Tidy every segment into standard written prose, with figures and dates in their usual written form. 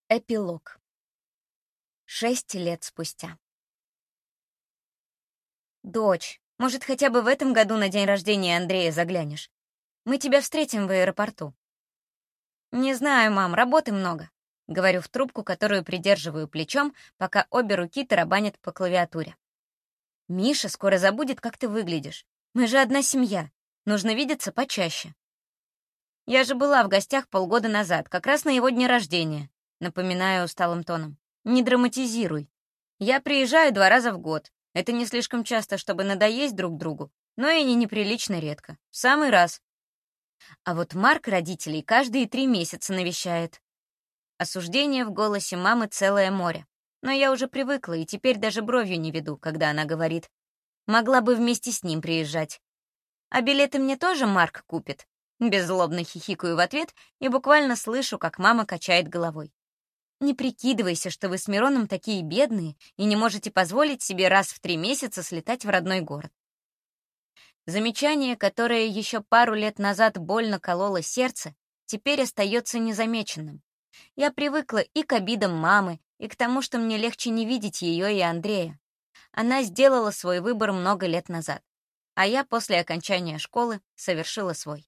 Эпилог. 6 лет спустя. «Дочь, может, хотя бы в этом году на день рождения Андрея заглянешь? Мы тебя встретим в аэропорту». «Не знаю, мам, работы много», — говорю в трубку, которую придерживаю плечом, пока обе руки тарабанят по клавиатуре. «Миша скоро забудет, как ты выглядишь. Мы же одна семья. Нужно видеться почаще». «Я же была в гостях полгода назад, как раз на его дне рождения», — напоминаю усталым тоном. «Не драматизируй. Я приезжаю 2 раза в год. Это не слишком часто, чтобы надоесть друг другу, но и не неприлично редко. В самый раз. А вот Марк родителей каждые 3 месяца навещает». Осуждение в голосе мамы целое море. Но я уже привыкла и теперь даже бровью не веду, когда она говорит: «Могла бы вместе с ним приезжать». «А билеты мне тоже Марк купит?» Беззлобно хихикаю в ответ и буквально слышу, как мама качает головой. «Не прикидывайся, что вы с Мироном такие бедные и не можете позволить себе раз в 3 месяца слетать в родной город». Замечание, которое еще пару лет назад больно кололо сердце, теперь остается незамеченным. Я привыкла и к обидам мамы, и к тому, что мне легче не видеть ее и Андрея. Она сделала свой выбор много лет назад, а я после окончания школы совершила свой.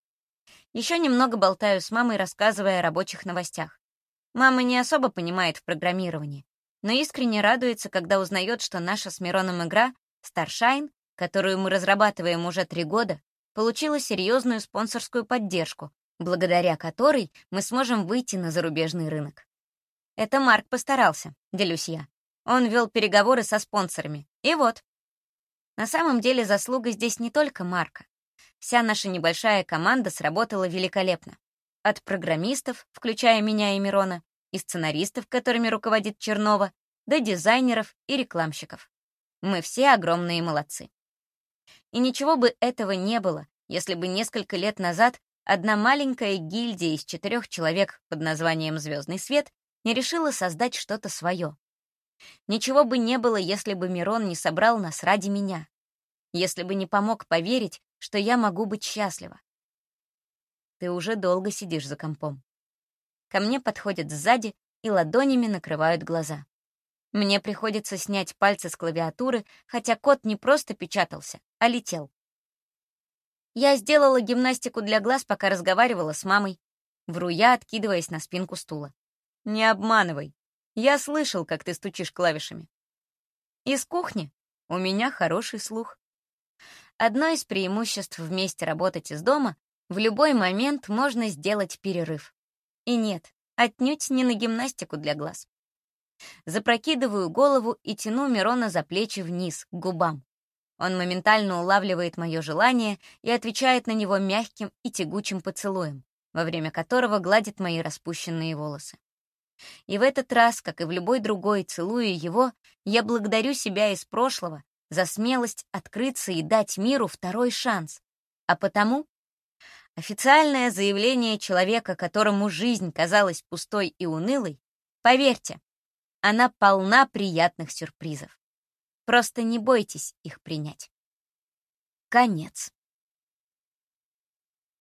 Еще немного болтаю с мамой, рассказывая о рабочих новостях. Мама не особо понимает в программировании, но искренне радуется, когда узнает, что наша с Мироном игра Starshine, которую мы разрабатываем уже 3 года, получила серьезную спонсорскую поддержку, благодаря которой мы сможем выйти на зарубежный рынок. Это Марк постарался, делюсь я. Он вел переговоры со спонсорами. И вот. На самом деле заслуга здесь не только Марка. Вся наша небольшая команда сработала великолепно. От программистов, включая меня и Мирона, и сценаристов, которыми руководит Чернова, до дизайнеров и рекламщиков. Мы все огромные молодцы. И ничего бы этого не было, если бы несколько лет назад одна маленькая гильдия из 4 человек под названием «Звездный свет» не решила создать что-то свое. Ничего бы не было, если бы Мирон не собрал нас ради меня. Если бы не помог поверить, что я могу быть счастлива. Ты уже долго сидишь за компом. Ко мне подходят сзади и ладонями накрывают глаза. Мне приходится снять пальцы с клавиатуры, хотя код не просто печатался, а летел. Я сделала гимнастику для глаз, пока разговаривала с мамой. Вру я, откидываясь на спинку стула. Не обманывай. Я слышал, как ты стучишь клавишами. Из кухни. У меня хороший слух. Одно из преимуществ вместе работать из дома — в любой момент можно сделать перерыв. И нет, отнюдь не на гимнастику для глаз. Запрокидываю голову и тяну Мирона за плечи вниз, к губам. Он моментально улавливает мое желание и отвечает на него мягким и тягучим поцелуем, во время которого гладит мои распущенные волосы. И в этот раз, как и в любой другой, целуя его, я благодарю себя из прошлого за смелость открыться и дать миру второй шанс. А потому официальное заявление человека, которому жизнь казалась пустой и унылой, поверьте, она полна приятных сюрпризов. Просто не бойтесь их принять. Конец.